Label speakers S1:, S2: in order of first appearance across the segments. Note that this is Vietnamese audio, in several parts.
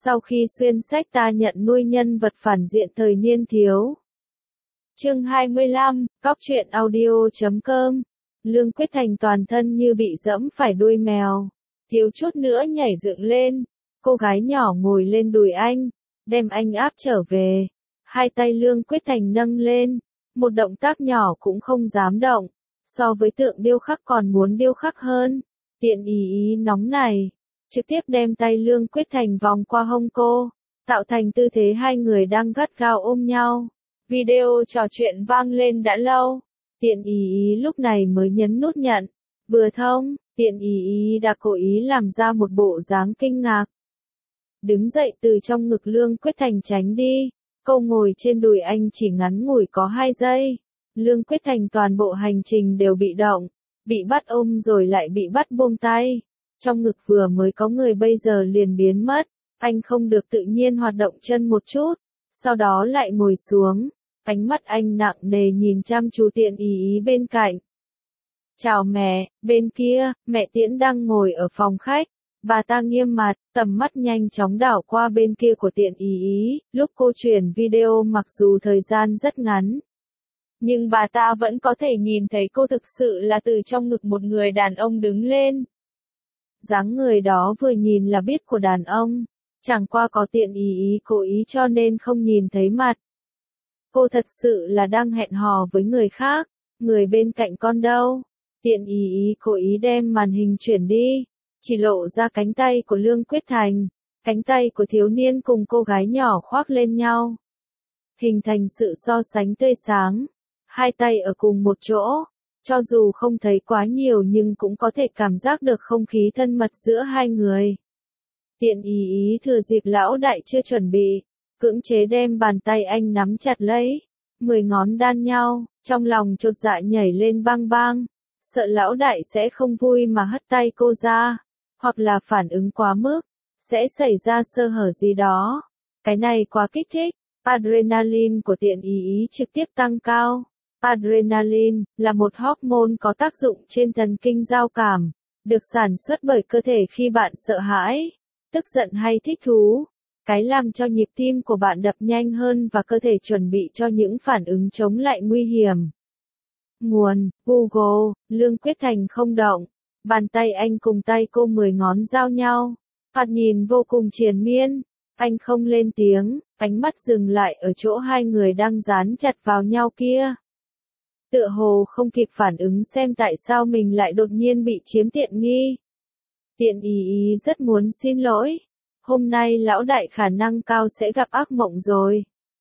S1: Sau khi xuyên sách ta nhận nuôi nhân vật phản diện thời niên thiếu. Chương 25, Cóc truyện audio.com. Lương Quyết Thành toàn thân như bị dẫm phải đuôi mèo, thiếu chút nữa nhảy dựng lên. Cô gái nhỏ ngồi lên đùi anh, đem anh áp trở về. Hai tay Lương Quyết Thành nâng lên, một động tác nhỏ cũng không dám động, so với tượng điêu khắc còn muốn điêu khắc hơn. Tiện ý nóng này, trực tiếp đem tay Lương Quyết Thành vòng qua hông cô, tạo thành tư thế hai người đang gắt gao ôm nhau. Video trò chuyện vang lên đã lâu, Tiện ý lúc này mới nhấn nút nhận. Vừa thông, Tiện ý đã cố ý làm ra một bộ dáng kinh ngạc. Đứng dậy từ trong ngực Lương Quyết Thành tránh đi, cô ngồi trên đùi anh chỉ ngắn ngủi có 2 giây. Lương Quyết Thành toàn bộ hành trình đều bị động, bị bắt ôm rồi lại bị bắt buông tay. Trong ngực vừa mới có người bây giờ liền biến mất, anh không được tự nhiên hoạt động chân một chút, sau đó lại ngồi xuống, ánh mắt anh nặng nề nhìn chăm chú Tiện ý bên cạnh. Chào mẹ, bên kia, mẹ Tiễn đang ngồi ở phòng khách, bà ta nghiêm mặt, tầm mắt nhanh chóng đảo qua bên kia của Tiện ý, lúc cô chuyển video mặc dù thời gian rất ngắn. Nhưng bà ta vẫn có thể nhìn thấy cô thực sự là từ trong ngực một người đàn ông đứng lên. Dáng người đó vừa nhìn là biết của đàn ông, chẳng qua có Tiện ý cố ý cho nên không nhìn thấy mặt. Cô thật sự là đang hẹn hò với người khác, người bên cạnh con đâu. Tiện ý cố ý đem màn hình chuyển đi, chỉ lộ ra cánh tay của Lương Quyết Thành, cánh tay của thiếu niên cùng cô gái nhỏ khoác lên nhau, hình thành sự so sánh tươi sáng. Hai tay ở cùng một chỗ, cho dù không thấy quá nhiều nhưng cũng có thể cảm giác được không khí thân mật giữa hai người. Tiện ý thừa dịp lão đại chưa chuẩn bị, cưỡng chế đem bàn tay anh nắm chặt lấy, 10 ngón đan nhau, trong lòng chột dạ nhảy lên bang bang, sợ lão đại sẽ không vui mà hất tay cô ra, hoặc là phản ứng quá mức, sẽ xảy ra sơ hở gì đó. Cái này quá kích thích, adrenaline của Tiện ý trực tiếp tăng cao. Adrenaline là một hormone có tác dụng trên thần kinh giao cảm, được sản xuất bởi cơ thể khi bạn sợ hãi, tức giận hay thích thú. Cái làm cho nhịp tim của bạn đập nhanh hơn và cơ thể chuẩn bị cho những phản ứng chống lại nguy hiểm. Nguồn, Google, Lương Quyết Thành không động. Bàn tay anh cùng tay cô 10 ngón giao nhau. Thoạt nhìn vô cùng triền miên. Anh không lên tiếng, ánh mắt dừng lại ở chỗ hai người đang dán chặt vào nhau kia. Tựa hồ không kịp phản ứng xem tại sao mình lại đột nhiên bị chiếm tiện nghi. Tiện ý rất muốn xin lỗi. Hôm nay lão đại khả năng cao sẽ gặp ác mộng rồi.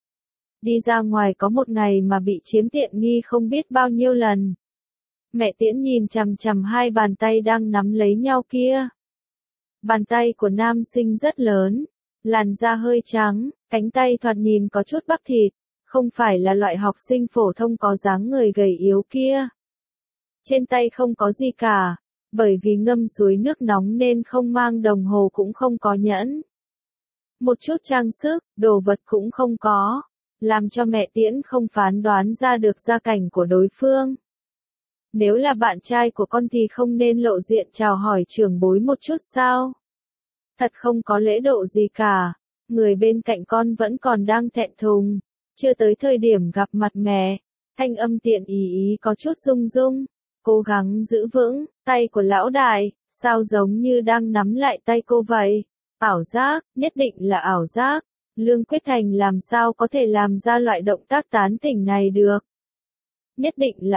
S1: Đi ra ngoài có một ngày mà bị chiếm tiện nghi không biết bao nhiêu lần. Mẹ Tiễn nhìn chằm chằm hai bàn tay đang nắm lấy nhau kia. Bàn tay của nam sinh rất lớn, làn da hơi trắng, cánh tay thoạt nhìn có chút bắp thịt, không phải là loại học sinh phổ thông có dáng người gầy yếu kia. Trên tay không có gì cả, bởi vì ngâm suối nước nóng nên không mang đồng hồ cũng không có nhẫn. Một chút trang sức, đồ vật cũng không có, làm cho mẹ Tiễn không phán đoán ra được gia cảnh của đối phương. Nếu là bạn trai của con thì không nên lộ diện chào hỏi trưởng bối một chút sao? Thật không có lễ độ gì cả, người bên cạnh con vẫn còn đang thẹn thùng, chưa tới thời điểm gặp mặt mẹ. Thanh âm Tiện ý có chút rung rung, cố gắng giữ vững, tay của lão đại, sao giống như đang nắm lại tay cô vậy? Ảo giác, nhất định là ảo giác. Lương Quyết Thành làm sao có thể làm ra loại động tác tán tỉnh này được? Nhất định là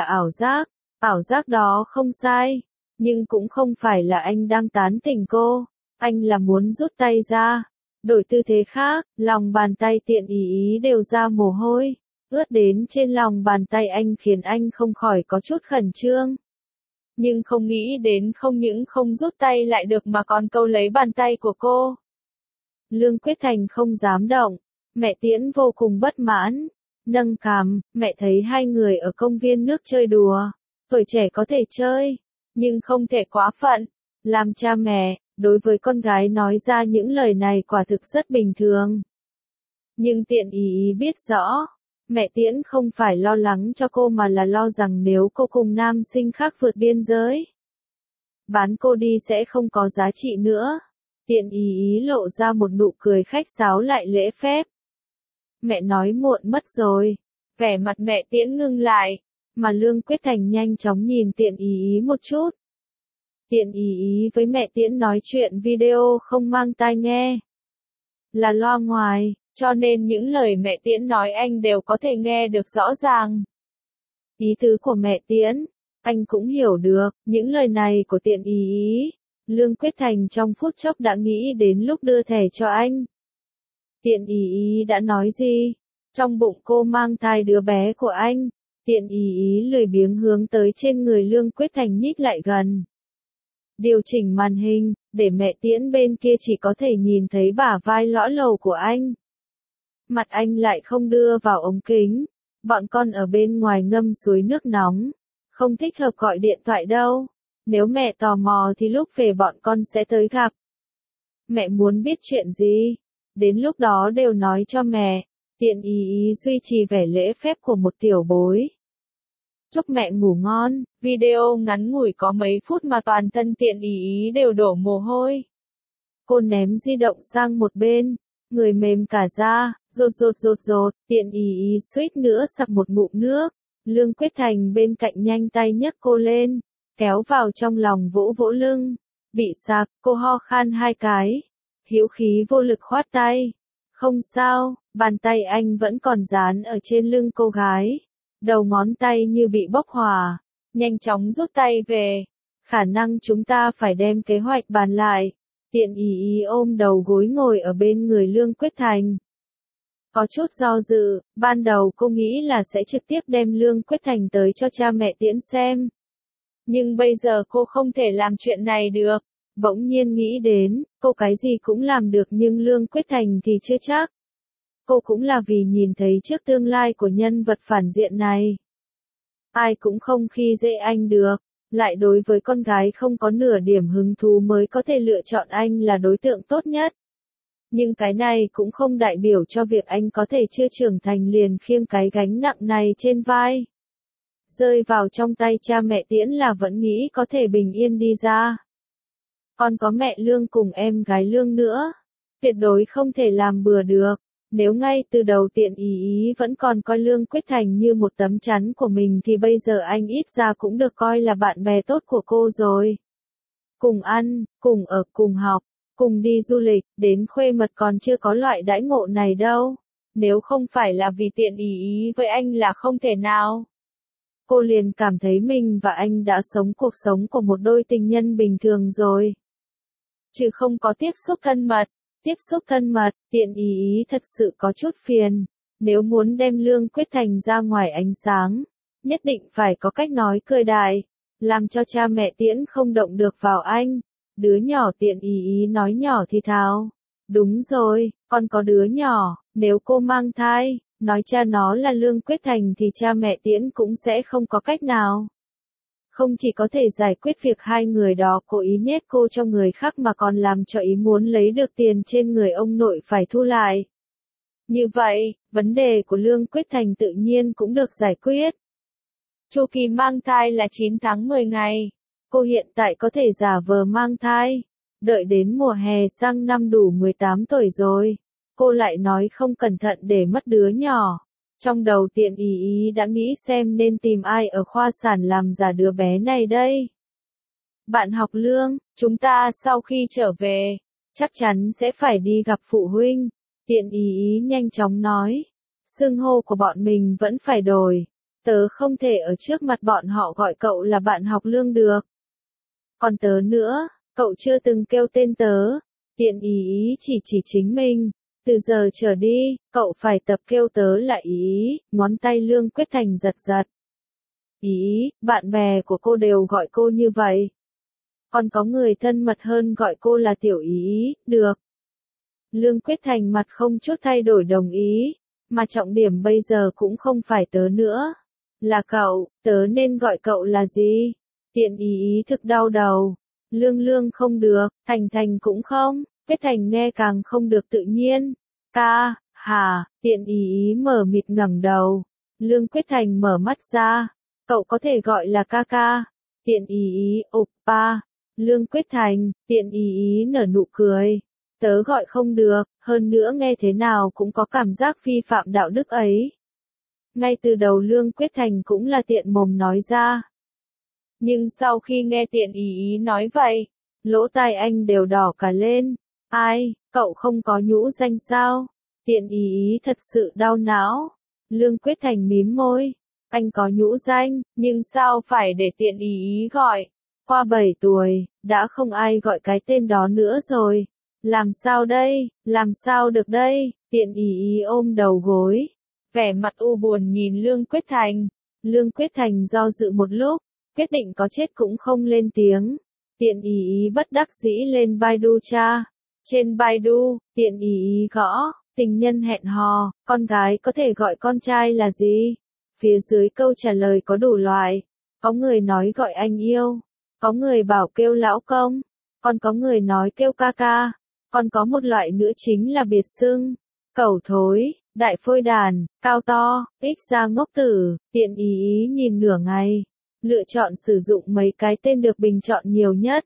S1: ảo giác đó không sai, nhưng cũng không phải là anh đang tán tỉnh cô, anh là muốn rút tay ra, đổi tư thế khác. Lòng bàn tay Tiện ý đều ra mồ hôi, ướt đến trên lòng bàn tay anh khiến anh không khỏi có chút khẩn trương. Nhưng không nghĩ đến không những không rút tay lại được mà còn câu lấy bàn tay của cô. Lương Quyết Thành không dám động, mẹ Tiễn vô cùng bất mãn, nâng cằm, mẹ thấy hai người ở công viên nước chơi đùa, tuổi trẻ có thể chơi, nhưng không thể quá phận. Làm cha mẹ, đối với con gái nói ra những lời này quả thực rất bình thường. Nhưng Tiện ý biết rõ, mẹ Tiễn không phải lo lắng cho cô mà là lo rằng nếu cô cùng nam sinh khác vượt biên giới, bán cô đi sẽ không có giá trị nữa. Tiện ý ý lộ ra một nụ cười khách sáo lại lễ phép. Mẹ nói muộn mất rồi. Vẻ mặt mẹ Tiễn ngưng lại, mà Lương Quyết Thành nhanh chóng nhìn tiện ý ý một chút. Tiện ý ý với mẹ Tiễn nói chuyện video không mang tai nghe. Là loa ngoài, cho nên những lời mẹ Tiễn nói anh đều có thể nghe được rõ ràng. Ý tứ của mẹ Tiễn, anh cũng hiểu được, những lời này của tiện ý ý. Lương Quyết Thành trong phút chốc đã nghĩ đến lúc đưa thẻ cho anh. Tiện ý ý đã nói gì? Trong bụng cô mang thai đứa bé của anh. Tiện ý ý lười biếng hướng tới trên người Lương Quyết Thành nhích lại gần. Điều chỉnh màn hình, để mẹ Tiễn bên kia chỉ có thể nhìn thấy bả vai lõa lồ của anh. Mặt anh lại không đưa vào ống kính. Bọn con ở bên ngoài ngâm suối nước nóng. Không thích hợp gọi điện thoại đâu. Nếu mẹ tò mò thì lúc về bọn con sẽ tới gặp. Mẹ muốn biết chuyện gì? Đến lúc đó đều nói cho mẹ. Tiện ý ý duy trì vẻ lễ phép của một tiểu bối. Chúc mẹ ngủ ngon. Video ngắn ngủi có mấy phút mà toàn thân tiện ý ý đều đổ mồ hôi. Cô ném di động sang một bên. Người mềm cả ra, rột, tiện ý ý suýt nữa sặc một ngụm nước. Lương Quyết Thành bên cạnh nhanh tay nhấc cô lên, kéo vào trong lòng vỗ vỗ lưng. Bị sặc, cô ho khan 2 cái. Hữu khí vô lực khoát tay. Không sao, bàn tay anh vẫn còn dán ở trên lưng cô gái. Đầu ngón tay như bị bốc hỏa. Nhanh chóng rút tay về. Khả năng chúng ta phải đem kế hoạch bàn lại. Tiện ý ý ôm đầu gối ngồi ở bên người Lương Quyết Thành. Có chút do dự, ban đầu cô nghĩ là sẽ trực tiếp đem Lương Quyết Thành tới cho cha mẹ Tiễn xem. Nhưng bây giờ cô không thể làm chuyện này được. Bỗng nhiên nghĩ đến, cô cái gì cũng làm được nhưng Lương Quyết Thành thì chưa chắc. Cô cũng là vì nhìn thấy trước tương lai của nhân vật phản diện này. Ai cũng không khi dễ anh được. Lại đối với con gái không có nửa điểm hứng thú mới có thể lựa chọn anh là đối tượng tốt nhất. Nhưng cái này cũng không đại biểu cho việc anh có thể chưa trưởng thành liền khiêng cái gánh nặng này trên vai. Rơi vào trong tay cha mẹ Tiễn là vẫn nghĩ có thể bình yên đi ra. Còn có mẹ Lương cùng em gái Lương nữa. Tuyệt đối không thể làm bừa được. Nếu ngay từ đầu tiện ý ý vẫn còn coi Lương Quyết Thành như một tấm chắn của mình thì bây giờ anh ít ra cũng được coi là bạn bè tốt của cô rồi. Cùng ăn, cùng ở, cùng học, cùng đi du lịch, đến khuê mật còn chưa có loại đãi ngộ này đâu. Nếu không phải là vì tiện ý ý với anh là không thể nào. Cô liền cảm thấy mình và anh đã sống cuộc sống của một đôi tình nhân bình thường rồi. Chứ không có tiếp xúc thân mật. Tiếp xúc thân mật, tiện ý ý thật sự có chút phiền. Nếu muốn đem Lương Quyết Thành ra ngoài ánh sáng, nhất định phải có cách nói cười đại, làm cho cha mẹ Tiễn không động được vào anh. Đứa nhỏ tiện ý ý nói nhỏ thì thào. Đúng rồi, con có đứa nhỏ, nếu cô mang thai, nói cha nó là Lương Quyết Thành thì cha mẹ Tiễn cũng sẽ không có cách nào. Không chỉ có thể giải quyết việc hai người đó cố ý nhét cô cho người khác mà còn làm cho ý muốn lấy được tiền trên người ông nội phải thu lại. Như vậy, vấn đề của Lương Quyết Thành tự nhiên cũng được giải quyết. Chu kỳ mang thai là 9 tháng 10 ngày. Cô hiện tại có thể giả vờ mang thai. Đợi đến mùa hè sang năm đủ 18 tuổi rồi. Cô lại nói không cẩn thận để mất đứa nhỏ. Trong đầu tiện ý ý đã nghĩ xem nên tìm ai ở khoa sản làm giả đứa bé này đây. Bạn học Lương, chúng ta sau khi trở về, chắc chắn sẽ phải đi gặp phụ huynh. Tiện ý ý nhanh chóng nói. Xưng hô của bọn mình vẫn phải đổi. Tớ không thể ở trước mặt bọn họ gọi cậu là bạn học Lương được. Còn tớ nữa, cậu chưa từng kêu tên tớ. Tiện ý ý chỉ chính mình. Từ giờ trở đi, cậu phải tập kêu tớ là ý, ngón tay Lương Quyết Thành giật giật. Ý, bạn bè của cô đều gọi cô như vậy. Còn có người thân mật hơn gọi cô là tiểu ý, được. Lương Quyết Thành mặt không chút thay đổi đồng ý, mà trọng điểm bây giờ cũng không phải tớ nữa. Là cậu, tớ nên gọi cậu là gì? Tiện ý thực đau đầu. Lương không được, Thành cũng không. Quyết Thành nghe càng không được tự nhiên. Ca, hà, tiện ý mở mịt ngẩng đầu. Lương Quyết Thành mở mắt ra. Cậu có thể gọi là ca ca. Tiện ý, oppa. Lương Quyết Thành, tiện ý nở nụ cười. Tớ gọi không được, hơn nữa nghe thế nào cũng có cảm giác vi phạm đạo đức ấy. Ngay từ đầu Lương Quyết Thành cũng là tiện mồm nói ra. Nhưng sau khi nghe tiện ý nói vậy, lỗ tai anh đều đỏ cả lên. Ai, cậu không có nhũ danh sao? Tiện ý thật sự đau não. Lương Quyết Thành mím môi. Anh có nhũ danh, nhưng sao phải để tiện ý gọi? Qua 7 tuổi, đã không ai gọi cái tên đó nữa rồi. Làm sao đây, làm sao được đây? Tiện ý ôm đầu gối. Vẻ mặt u buồn nhìn Lương Quyết Thành. Lương Quyết Thành do dự một lúc, quyết định có chết cũng không lên tiếng. Tiện ý bất đắc dĩ lên Baidu tra. Trên Baidu, tiện ý gõ, tình nhân hẹn hò, con gái có thể gọi con trai là gì? Phía dưới câu trả lời có đủ loại. Có người nói gọi anh yêu. Có người bảo kêu lão công. Còn có người nói kêu ca ca. Còn có một loại nữa chính là biệt xưng. Cẩu thối, đại phôi đàn, cao to, ích ra ngốc tử, tiện ý nhìn nửa ngày. Lựa chọn sử dụng mấy cái tên được bình chọn nhiều nhất.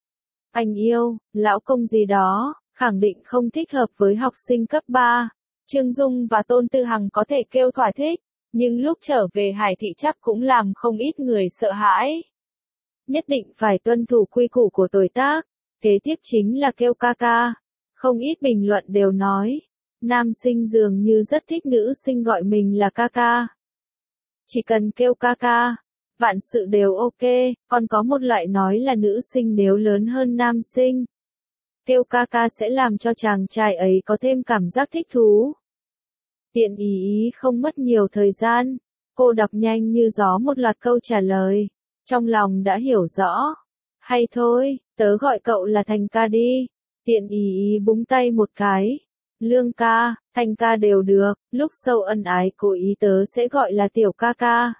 S1: Anh yêu, lão công gì đó, khẳng định không thích hợp với học sinh cấp 3. Trương Dung và Tôn Tư Hằng có thể kêu thỏa thích, nhưng lúc trở về Hải Thị chắc cũng làm không ít người sợ hãi. Nhất định phải tuân thủ quy củ của tuổi tác, kế tiếp chính là kêu ca ca. Không ít bình luận đều nói, nam sinh dường như rất thích nữ sinh gọi mình là ca ca. Chỉ cần kêu ca ca, vạn sự đều ok, còn có một loại nói là nữ sinh nếu lớn hơn nam sinh. Kêu ca ca sẽ làm cho chàng trai ấy có thêm cảm giác thích thú. Tiện ý không mất nhiều thời gian, cô đọc nhanh như gió một loạt câu trả lời, trong lòng đã hiểu rõ. Hay thôi, tớ gọi cậu là Thành ca đi. Tiện ý búng tay một cái. Lương ca, Thành ca đều được, lúc sâu ân ái cố ý tớ sẽ gọi là tiểu ca ca.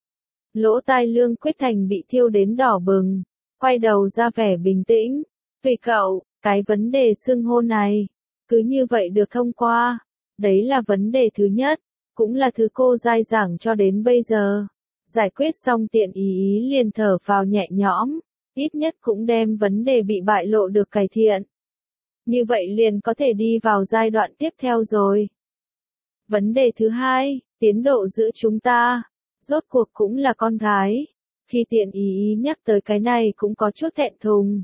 S1: Lỗ tai Lương Quyết Thành bị thiêu đến đỏ bừng, quay đầu ra vẻ bình tĩnh. Tùy cậu, cái vấn đề xưng hô này, cứ như vậy được thông qua. Đấy là vấn đề thứ nhất, cũng là thứ cô dai dẳng cho đến bây giờ. Giải quyết xong tiện ý liền thở phào nhẹ nhõm, ít nhất cũng đem vấn đề bị bại lộ được cải thiện. Như vậy liền có thể đi vào giai đoạn tiếp theo rồi. Vấn đề thứ hai, tiến độ giữa chúng ta, rốt cuộc cũng là con gái. Khi tiện ý nhắc tới cái này cũng có chút thẹn thùng.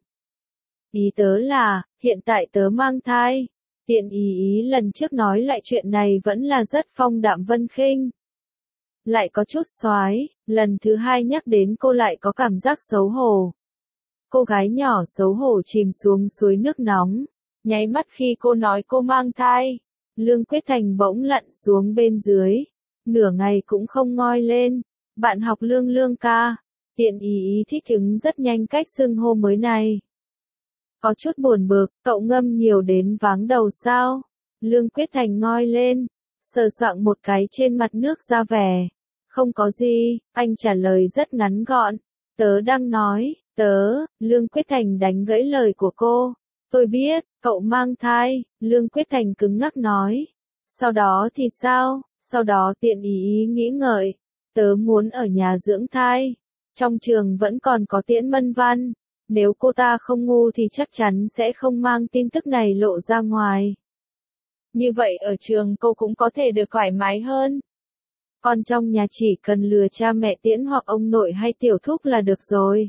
S1: Ý tớ là, hiện tại tớ mang thai. Tiện ý lần trước nói lại chuyện này vẫn là rất phong đạm vân khinh. Lại có chút xoái, lần thứ hai nhắc đến cô lại có cảm giác xấu hổ. Cô gái nhỏ xấu hổ chìm xuống suối nước nóng. Nháy mắt khi cô nói cô mang thai, Lương Quyết Thành bỗng lặn xuống bên dưới. Nửa ngày cũng không ngoi lên. Bạn học Lương ca. Tiện ý thích ứng rất nhanh cách xưng hô mới này. Có chút buồn bực, cậu ngâm nhiều đến váng đầu sao? Lương Quyết Thành ngoi lên, sờ soạng một cái trên mặt nước ra vẻ. Không có gì, anh trả lời rất ngắn gọn. Tớ đang nói, Lương Quyết Thành đánh gãy lời của cô. Tôi biết, cậu mang thai, Lương Quyết Thành cứng ngắc nói. Sau đó thì sao? Sau đó tiện ý nghĩ ngợi. Tớ muốn ở nhà dưỡng thai. Trong trường vẫn còn có Tiễn Mân Văn. Nếu cô ta không ngu thì chắc chắn sẽ không mang tin tức này lộ ra ngoài. Như vậy ở trường cô cũng có thể được thoải mái hơn. Còn trong nhà chỉ cần lừa cha mẹ Tiễn hoặc ông nội hay tiểu thúc là được rồi.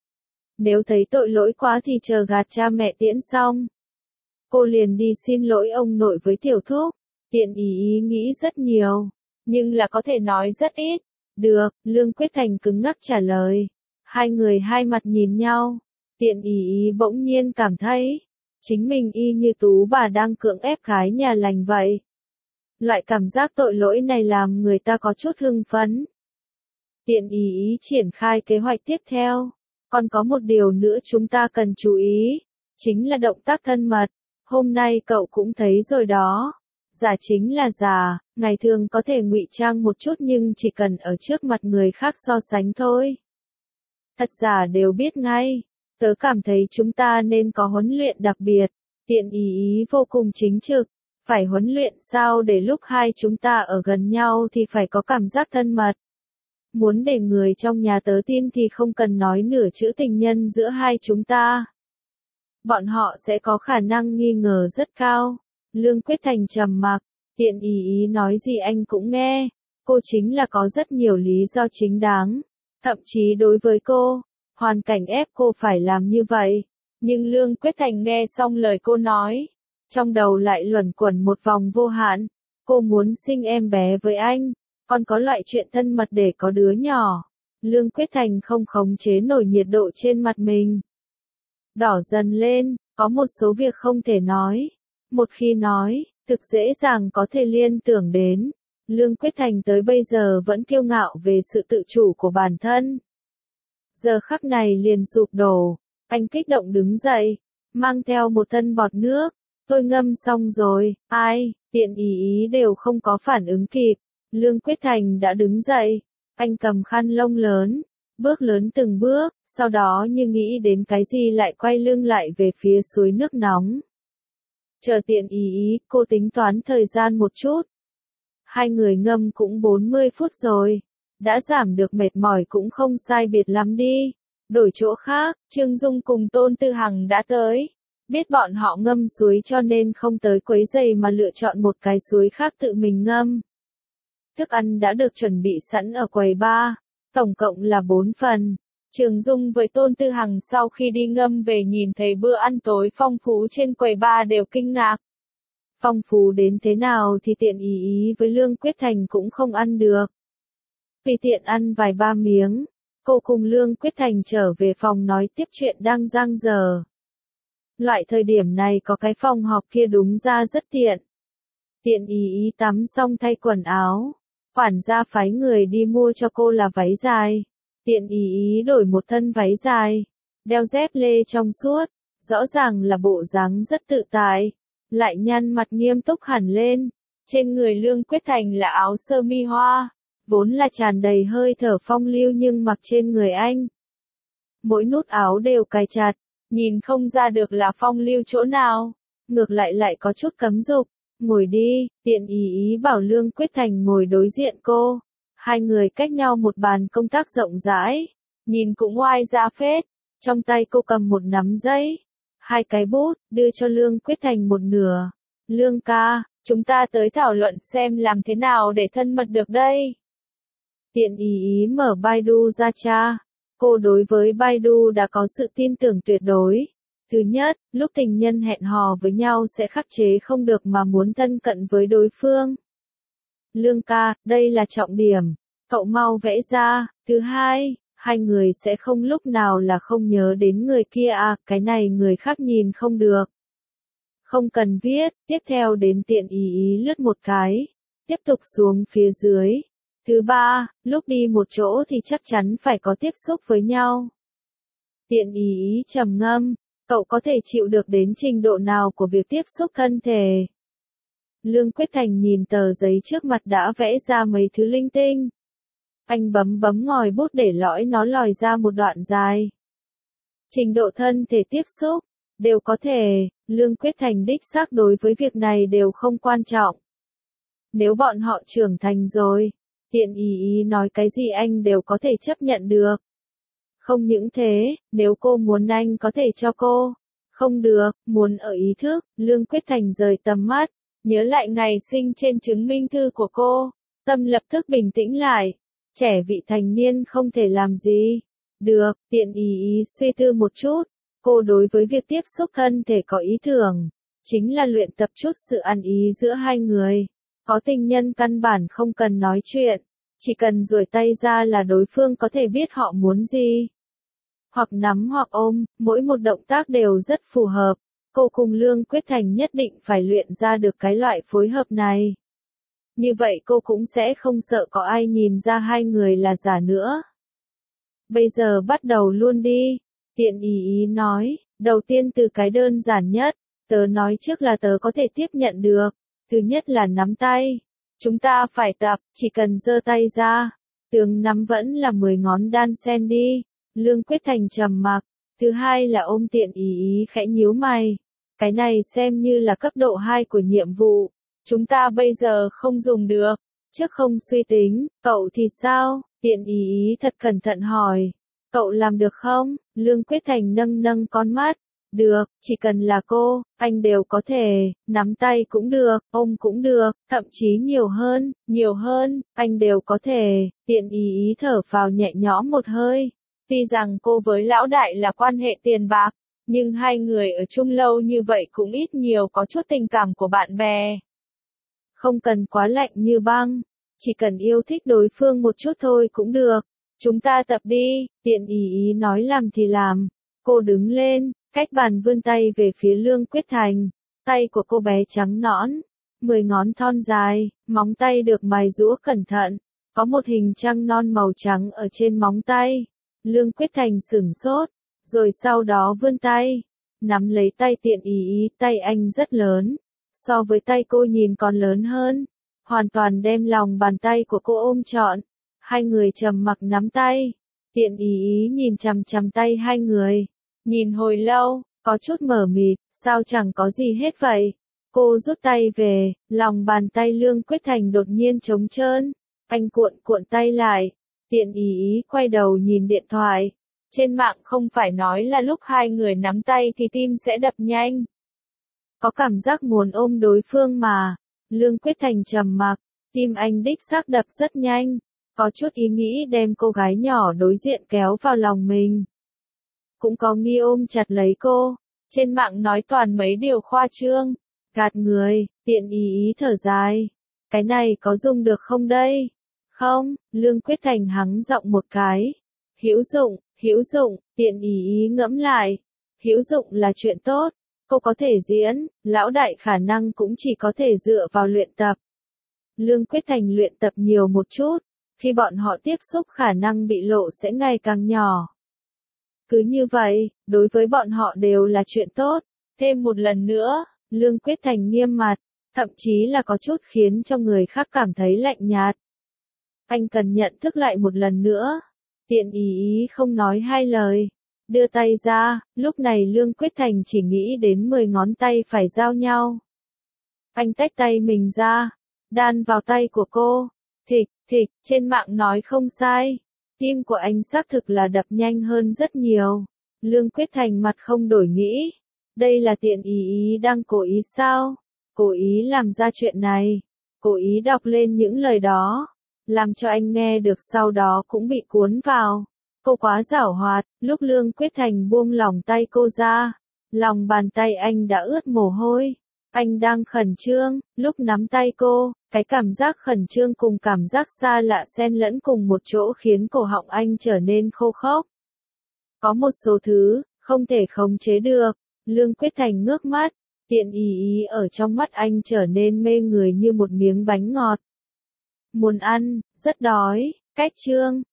S1: Nếu thấy tội lỗi quá thì chờ gạt cha mẹ Tiễn xong. Cô liền đi xin lỗi ông nội với tiểu thúc. Tiện ý nghĩ rất nhiều, nhưng là có thể nói rất ít. Được, Lương Quyết Thành cứng ngắc trả lời. Hai người hai mặt nhìn nhau. Tiện ý bỗng nhiên cảm thấy, chính mình y như tú bà đang cưỡng ép gái nhà lành vậy. Loại cảm giác tội lỗi này làm người ta có chút hưng phấn. Tiện ý triển khai kế hoạch tiếp theo. Còn có một điều nữa chúng ta cần chú ý, chính là động tác thân mật. Hôm nay cậu cũng thấy rồi đó. Giả chính là giả, ngày thường có thể ngụy trang một chút nhưng chỉ cần ở trước mặt người khác so sánh thôi. Thật giả đều biết ngay. Tớ cảm thấy chúng ta nên có huấn luyện đặc biệt. Tiện ý vô cùng chính trực. Phải huấn luyện sao để lúc hai chúng ta ở gần nhau thì phải có cảm giác thân mật. Muốn để người trong nhà tớ tin thì không cần nói nửa chữ tình nhân giữa hai chúng ta. Bọn họ sẽ có khả năng nghi ngờ rất cao. Lương Quyết Thành trầm mặc, Tiện ý nói gì anh cũng nghe. Cô chính là có rất nhiều lý do chính đáng. Thậm chí đối với cô, hoàn cảnh ép cô phải làm như vậy. Nhưng Lương Quyết Thành nghe xong lời cô nói, trong đầu lại luẩn quẩn một vòng vô hạn. Cô muốn sinh em bé với anh, còn có loại chuyện thân mật để có đứa nhỏ. Lương Quyết Thành không khống chế nổi nhiệt độ trên mặt mình. Đỏ dần lên, có một số việc không thể nói. Một khi nói, thực dễ dàng có thể liên tưởng đến. Lương Quyết Thành tới bây giờ vẫn kiêu ngạo về sự tự chủ của bản thân. Giờ khắc này liền sụp đổ, anh kích động đứng dậy, mang theo một thân bọt nước. Tôi ngâm xong rồi, ai, Tiện ý đều không có phản ứng kịp. Lương Quyết Thành đã đứng dậy, anh cầm khăn lông lớn, bước lớn từng bước, sau đó như nghĩ đến cái gì lại quay lưng lại về phía suối nước nóng. Chờ Tiện ý, cô tính toán thời gian một chút. Hai người ngâm cũng 40 phút rồi, đã giảm được mệt mỏi cũng không sai biệt lắm đi. Đổi chỗ khác, Trương Dung cùng Tôn Tư Hằng đã tới. Biết bọn họ ngâm suối cho nên không tới quấy rầy mà lựa chọn một cái suối khác tự mình ngâm. Thức ăn đã được chuẩn bị sẵn ở quầy bar, tổng cộng là 4 phần. Trương Dung với Tôn Tư Hằng sau khi đi ngâm về nhìn thấy bữa ăn tối phong phú trên quầy bar đều kinh ngạc. Phong phú đến thế nào thì Tiện ý với Lương Quyết Thành cũng không ăn được. Vì Tiện ăn vài ba miếng, cô cùng Lương Quyết Thành trở về phòng nói tiếp chuyện đang dang dở. Loại thời điểm này có cái phòng họp kia đúng ra rất tiện. Tiện ý tắm xong thay quần áo, quản gia phái người đi mua cho cô là váy dài. Tiện ý đổi một thân váy dài, đeo dép lê trong suốt, rõ ràng là bộ dáng rất tự tại, lại nhăn mặt nghiêm túc hẳn lên. Trên người Lương Quyết Thành là áo sơ mi hoa, vốn là tràn đầy hơi thở phong lưu nhưng mặc trên người anh. Mỗi nút áo đều cài chặt, nhìn không ra được là phong lưu chỗ nào, ngược lại có chút cấm dục. Ngồi đi, Tiện ý bảo Lương Quyết Thành ngồi đối diện cô. Hai người cách nhau một bàn công tác rộng rãi, nhìn cũng oai ra phết. Trong tay cô cầm một nắm giấy, hai cái bút, đưa cho Lương Quyết Thành một nửa. Lương ca, chúng ta tới thảo luận xem làm thế nào để thân mật được đây. Tiện ý mở Baidu ra tra. Cô đối với Baidu đã có sự tin tưởng tuyệt đối. Thứ nhất, lúc tình nhân hẹn hò với nhau sẽ khắc chế không được mà muốn thân cận với đối phương. Lương ca, đây là trọng điểm. Cậu mau vẽ ra. Thứ hai, hai người sẽ không lúc nào là không nhớ đến người kia à, cái này người khác nhìn không được. Không cần viết, tiếp theo đến Tiện ý lướt một cái. Tiếp tục xuống phía dưới. Thứ ba, lúc đi một chỗ thì chắc chắn phải có tiếp xúc với nhau. Tiện ý trầm ngâm, cậu có thể chịu được đến trình độ nào của việc tiếp xúc thân thể? Lương Quyết Thành nhìn tờ giấy trước mặt đã vẽ ra mấy thứ linh tinh. Anh bấm ngòi bút để lõi nó lòi ra một đoạn dài. Trình độ thân thể tiếp xúc, đều có thể, Lương Quyết Thành đích xác đối với việc này đều không quan trọng. Nếu bọn họ trưởng thành rồi, Tiện ý nói cái gì anh đều có thể chấp nhận được. Không những thế, nếu cô muốn anh có thể cho cô. Không được, muốn ở ý thức, Lương Quyết Thành rời tầm mắt, nhớ lại ngày sinh trên chứng minh thư của cô. Tâm lập tức bình tĩnh lại. Trẻ vị thành niên không thể làm gì. Được, Tiện ý suy tư một chút. Cô đối với việc tiếp xúc thân thể có ý tưởng. Chính là luyện tập chút sự ăn ý giữa hai người. Có tình nhân căn bản không cần nói chuyện. Chỉ cần duỗi tay ra là đối phương có thể biết họ muốn gì. Hoặc nắm hoặc ôm, mỗi một động tác đều rất phù hợp. Cô cùng Lương Quyết Thành nhất định phải luyện ra được cái loại phối hợp này. Như vậy cô cũng sẽ không sợ có ai nhìn ra hai người là giả nữa. Bây giờ bắt đầu luôn đi. Tiện ý nói, đầu tiên từ cái đơn giản nhất. Tớ nói trước là tớ có thể tiếp nhận được. Thứ nhất là nắm tay. Chúng ta phải tập, chỉ cần giơ tay ra. Tướng nắm vẫn là 10 ngón đan sen đi. Lương Quyết Thành trầm mặc. Thứ hai là ôm. Tiện ý khẽ nhíu mày. Cái này xem như là cấp độ 2 của nhiệm vụ. Chúng ta bây giờ không dùng được. Trước không suy tính, cậu thì sao? Tiện ý thật cẩn thận hỏi. Cậu làm được không? Lương Quyết Thành nâng nâng con mắt. Được, chỉ cần là cô, anh đều có thể, nắm tay cũng được, ôm cũng được, thậm chí nhiều hơn, anh đều có thể. Tiện ý thở vào nhẹ nhõm một hơi. Tuy rằng cô với lão đại là quan hệ tiền bạc, nhưng hai người ở chung lâu như vậy cũng ít nhiều có chút tình cảm của bạn bè. Không cần quá lạnh như băng, chỉ cần yêu thích đối phương một chút thôi cũng được. Chúng ta tập đi, tiện ý nói làm thì làm. Cô đứng lên, cách bàn vươn tay về phía Lương Quyết Thành. Tay của cô bé trắng nõn, 10 ngón thon dài, móng tay được mài giũa cẩn thận. Có một hình trăng non màu trắng ở trên móng tay. Lương Quyết Thành sửng sốt, rồi sau đó vươn tay, nắm lấy tay tiện ý, tay anh rất lớn. So với tay cô nhìn còn lớn hơn. Hoàn toàn đem lòng bàn tay của cô ôm trọn. Hai người trầm mặc nắm tay. Tiện ý nhìn chằm chằm tay hai người. Nhìn hồi lâu, có chút mờ mịt, sao chẳng có gì hết vậy. Cô rút tay về, lòng bàn tay Lương Quyết Thành đột nhiên trống trơn. Anh cuộn cuộn tay lại. Tiện ý quay đầu nhìn điện thoại. Trên mạng không phải nói là lúc hai người nắm tay thì tim sẽ đập nhanh. Có cảm giác muốn ôm đối phương mà. Lương Quyết Thành trầm mặc, tim anh đích xác đập rất nhanh. Có chút ý nghĩ đem cô gái nhỏ đối diện kéo vào lòng mình. Cũng có nghi ôm chặt lấy cô. Trên mạng nói toàn mấy điều khoa trương. Gạt người, tiện ý thở dài. Cái này có dùng được không đây? Không, Lương Quyết Thành hắng giọng một cái. Hữu dụng, tiện ý ngẫm lại. Hữu dụng là chuyện tốt. Cô có thể diễn, lão đại khả năng cũng chỉ có thể dựa vào luyện tập. Lương Quyết Thành luyện tập nhiều một chút. Khi bọn họ tiếp xúc khả năng bị lộ sẽ ngày càng nhỏ. Cứ như vậy, đối với bọn họ đều là chuyện tốt. Thêm một lần nữa, Lương Quyết Thành nghiêm mặt, thậm chí là có chút khiến cho người khác cảm thấy lạnh nhạt. Anh cần nhận thức lại một lần nữa. Tiện ý không nói hai lời. Đưa tay ra, lúc này Lương Quyết Thành chỉ nghĩ đến 10 ngón tay phải giao nhau. Anh tách tay mình ra, đan vào tay của cô. Thịch, trên mạng nói không sai. Tim của anh xác thực là đập nhanh hơn rất nhiều. Lương Quyết Thành mặt không đổi nghĩ. Đây là tiện ý đang cố ý sao? Cố ý làm ra chuyện này. Cố ý đọc lên những lời đó. Làm cho anh nghe được sau đó cũng bị cuốn vào. Cô quá giảo hoạt, lúc Lương Quyết Thành buông lỏng tay cô ra. Lòng bàn tay anh đã ướt mồ hôi. Anh đang khẩn trương, lúc nắm tay cô, cái cảm giác khẩn trương cùng cảm giác xa lạ xen lẫn cùng một chỗ khiến cổ họng anh trở nên khô khốc. Có một số thứ, không thể khống chế được. Lương Quyết Thành ngước mắt, tiện ý ở trong mắt anh trở nên mê người như một miếng bánh ngọt. Muốn ăn, rất đói, cách chương.